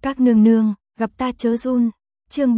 Các nương nương, gặp ta chớ run. Chương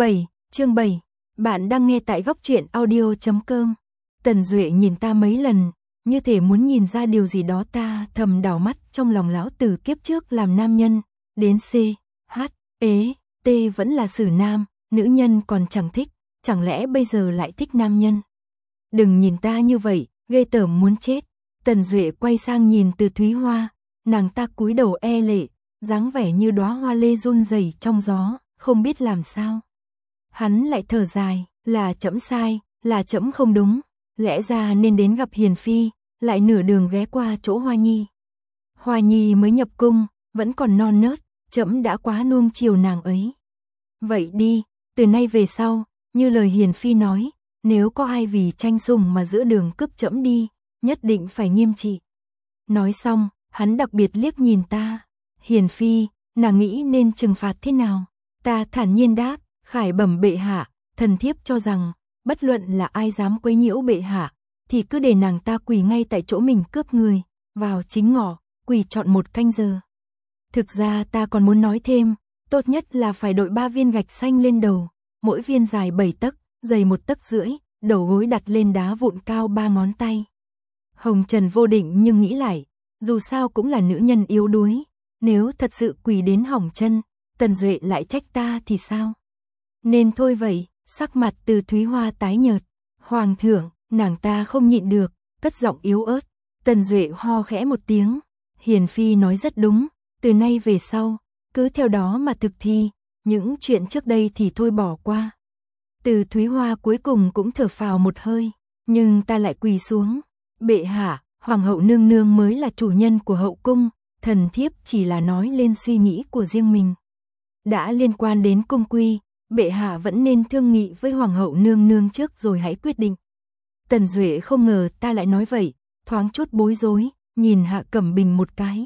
7, bạn đang nghe tại góc truyện audio.com. Tần Duệ nhìn ta mấy lần, như thể muốn nhìn ra điều gì đó. Ta thầm đảo mắt trong lòng lão từ kiếp trước làm nam nhân, đến C, H, E, T vẫn là xử nam, nữ nhân còn chẳng thích, chẳng lẽ bây giờ lại thích nam nhân? Đừng nhìn ta như vậy, ghê tởm muốn chết. Tần Duệ quay sang nhìn Từ Thúy Hoa, nàng ta cúi đầu e lệ, dáng vẻ như đóa hoa lê run rẩy trong gió, không biết làm sao. Hắn lại thở dài, là trẫm sai, là trẫm không đúng, lẽ ra nên đến gặp Hiền Phi, lại nửa đường ghé qua chỗ Hoa Nhi. Hoa Nhi mới nhập cung, vẫn còn non nớt, trẫm đã quá nuông chiều nàng ấy. Vậy đi, từ nay về sau, như lời Hiền Phi nói, nếu có ai vì tranh sủng mà giữa đường cướp trẫm đi, nhất định phải nghiêm trị. Nói xong, hắn đặc biệt liếc nhìn ta. Hiền Phi, nàng nghĩ nên trừng phạt thế nào? Ta thản nhiên đáp, khải bẩm bệ hạ, thần thiếp cho rằng, bất luận là ai dám quấy nhiễu bệ hạ, thì cứ để nàng ta quỳ ngay tại chỗ mình cướp người, vào chính ngọ, quỳ trọn 1 canh giờ. Thực ra ta còn muốn nói thêm, tốt nhất là phải đội 3 viên gạch xanh lên đầu, mỗi viên dài 7 tấc, dày 1 tấc rưỡi, đầu gối đặt lên đá vụn cao 3 ngón tay. Hồng Trần vô định nhưng nghĩ lại, dù sao cũng là nữ nhân yếu đuối, nếu thật sự quỳ đến hỏng chân, Tần Duệ lại trách ta thì sao? Nên thôi vậy, sắc mặt Từ Thúy Hoa tái nhợt. Hoàng thượng, nàng ta không nhịn được, cất giọng yếu ớt. Tần Duệ ho khẽ một tiếng. Hiền Phi nói rất đúng, từ nay về sau, cứ theo đó mà thực thi, những chuyện trước đây thì thôi bỏ qua. Từ Thúy Hoa cuối cùng cũng thở phào một hơi, nhưng ta lại quỳ xuống. Bệ hạ, Hoàng hậu nương nương mới là chủ nhân của hậu cung, thần thiếp chỉ là nói lên suy nghĩ của riêng mình. Đã liên quan đến cung quy, bệ hạ vẫn nên thương nghị với Hoàng hậu nương nương trước rồi hãy quyết định. Tần Duệ không ngờ ta lại nói vậy, thoáng chút bối rối, nhìn Hạ Cẩm Bình một cái.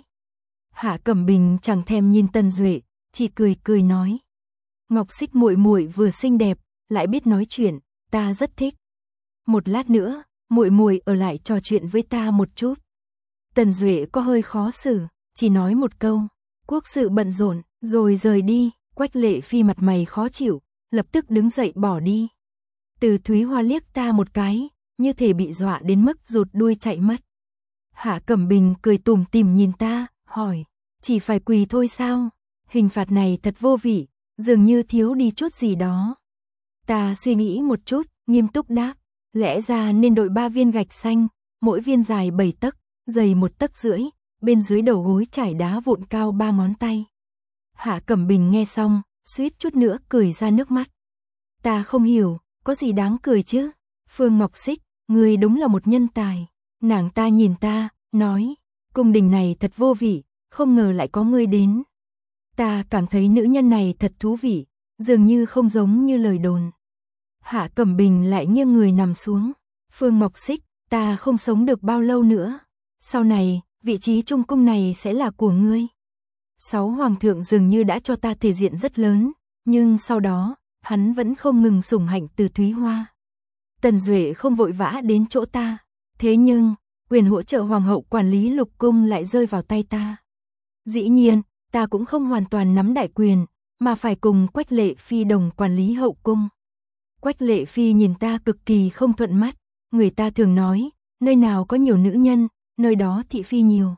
Hạ Cẩm Bình chẳng thèm nhìn Tần Duệ, chỉ cười cười nói. Ngọc Xích muội muội vừa xinh đẹp, lại biết nói chuyện, ta rất thích. Một lát nữa, muội muội ở lại trò chuyện với ta một chút. Tần Duệ có hơi khó xử, chỉ nói một câu, quốc sự bận rộn, rồi rời đi. Quách Lệ Phi mặt mày khó chịu, lập tức đứng dậy bỏ đi. Từ Thúy Hoa liếc ta một cái, như thể bị dọa đến mức rụt đuôi chạy mất. Hạ Cẩm Bình cười tủm tỉm nhìn ta, hỏi, chỉ phải quỳ thôi sao? Hình phạt này thật vô vị, dường như thiếu đi chút gì đó. Ta suy nghĩ một chút, nghiêm túc đáp, lẽ ra nên đội 3 viên gạch xanh, mỗi viên dài 7 tấc, dày 1 tấc rưỡi, bên dưới đầu gối trải đá vụn cao 3 ngón tay. Hạ Cẩm Bình nghe xong, suýt chút nữa cười ra nước mắt. Ta không hiểu, có gì đáng cười chứ? Phương Ngọc Xích, ngươi đúng là một nhân tài. Nàng ta nhìn ta, nói, cung đình này thật vô vị, không ngờ lại có ngươi đến. Ta cảm thấy nữ nhân này thật thú vị, dường như không giống như lời đồn. Hạ Cẩm Bình lại nghiêng người nằm xuống. Phương Ngọc Xích, ta không sống được bao lâu nữa. Sau này, vị trí trung cung này sẽ là của ngươi. 6 hoàng thượng dường như đã cho ta thể diện rất lớn, nhưng sau đó, hắn vẫn không ngừng sủng hạnh Từ Thúy Hoa. Tần Duệ không vội vã đến chỗ ta, thế nhưng, quyền hỗ trợ hoàng hậu quản lý lục cung lại rơi vào tay ta. Dĩ nhiên, ta cũng không hoàn toàn nắm đại quyền, mà phải cùng Quách Lệ Phi đồng quản lý hậu cung. Quách Lệ Phi nhìn ta cực kỳ không thuận mắt, người ta thường nói, nơi nào có nhiều nữ nhân, nơi đó thị phi nhiều.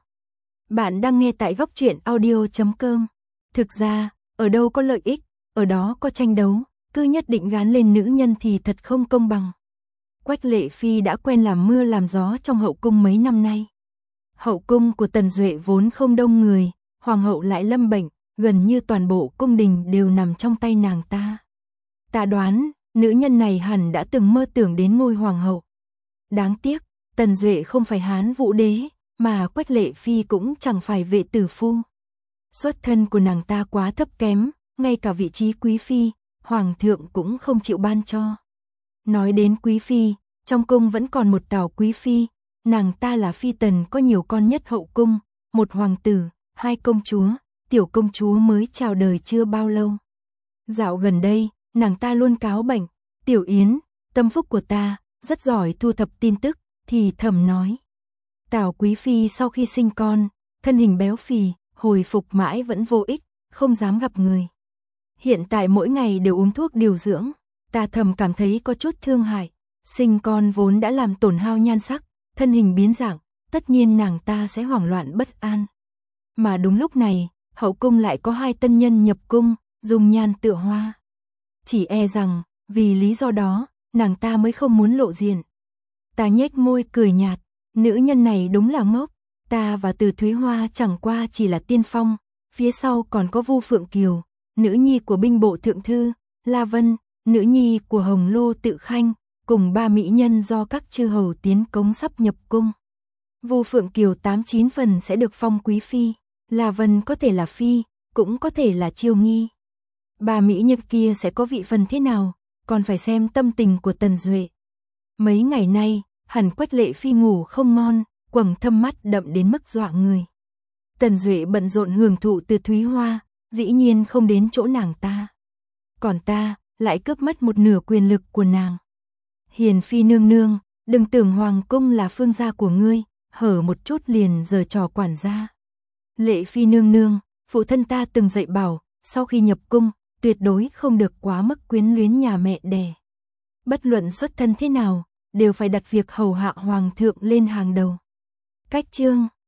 Bạn đang nghe tại góc truyện audio.com. Thực ra, ở đâu có lợi ích, ở đó có tranh đấu, cứ nhất định gán lên nữ nhân thì thật không công bằng. Quách Lệ Phi đã quen làm mưa làm gió trong hậu cung mấy năm nay. Hậu cung của Tần Duệ vốn không đông người, hoàng hậu lại lâm bệnh, gần như toàn bộ cung đình đều nằm trong tay nàng ta. Ta đoán, nữ nhân này hẳn đã từng mơ tưởng đến ngôi hoàng hậu. Đáng tiếc, Tần Duệ không phải Hán Vũ Đế, mà Quách Lệ Phi cũng chẳng phải vệ tử phu. Xuất thân của nàng ta quá thấp kém, ngay cả vị trí quý phi, hoàng thượng cũng không chịu ban cho. Nói đến quý phi, trong cung vẫn còn một Tào quý phi, nàng ta là phi tần có nhiều con nhất hậu cung, một hoàng tử, 2 công chúa, tiểu công chúa mới chào đời chưa bao lâu. Dạo gần đây, nàng ta luôn cáo bệnh, Tiểu Yến, tâm phúc của ta, rất giỏi thu thập tin tức, thì thầm nói. Tào quý phi sau khi sinh con, thân hình béo phì, hồi phục mãi vẫn vô ích, không dám gặp người. Hiện tại mỗi ngày đều uống thuốc điều dưỡng, ta thầm cảm thấy có chút thương hại. Sinh con vốn đã làm tổn hao nhan sắc, thân hình biến dạng, tất nhiên nàng ta sẽ hoảng loạn bất an. Mà đúng lúc này, hậu cung lại có 2 tân nhân nhập cung, dung nhan tựa hoa. Chỉ e rằng, vì lý do đó, nàng ta mới không muốn lộ diện. Ta nhếch môi cười nhạt, nữ nhân này đúng là ngốc, ta và Từ Thúy Hoa chẳng qua chỉ là tiên phong, phía sau còn có Vu Phượng Kiều, nữ nhi của binh bộ thượng thư, La Vân, nữ nhi của Hồng Lô Tự Khanh, cùng 3 mỹ nhân do các chư hầu tiến cống sắp nhập cung. Vu Phượng Kiều 89 phần sẽ được phong quý phi, La Vân có thể là phi, cũng có thể là chiêu nghi. 3 mỹ nhân kia sẽ có vị phần thế nào, còn phải xem tâm tình của Tần Duệ. Mấy ngày nay, hẳn Quách Lệ Phi ngủ không ngon, quầng thâm mắt đậm đến mức dọa người. Tần Duệ bận rộn hưởng thụ Từ Thúy Hoa, dĩ nhiên không đến chỗ nàng ta. Còn ta, lại cướp mất một nửa quyền lực của nàng. Hiền Phi nương nương, đừng tưởng hoàng cung là phương gia của ngươi, hở một chút liền giở trò quản gia. Lệ Phi nương nương, phụ thân ta từng dạy bảo, sau khi nhập cung, tuyệt đối không được quá mức quyến luyến nhà mẹ đẻ. Bất luận xuất thân thế nào, đều phải đặt việc hầu hạ hoàng thượng lên hàng đầu. Cách chương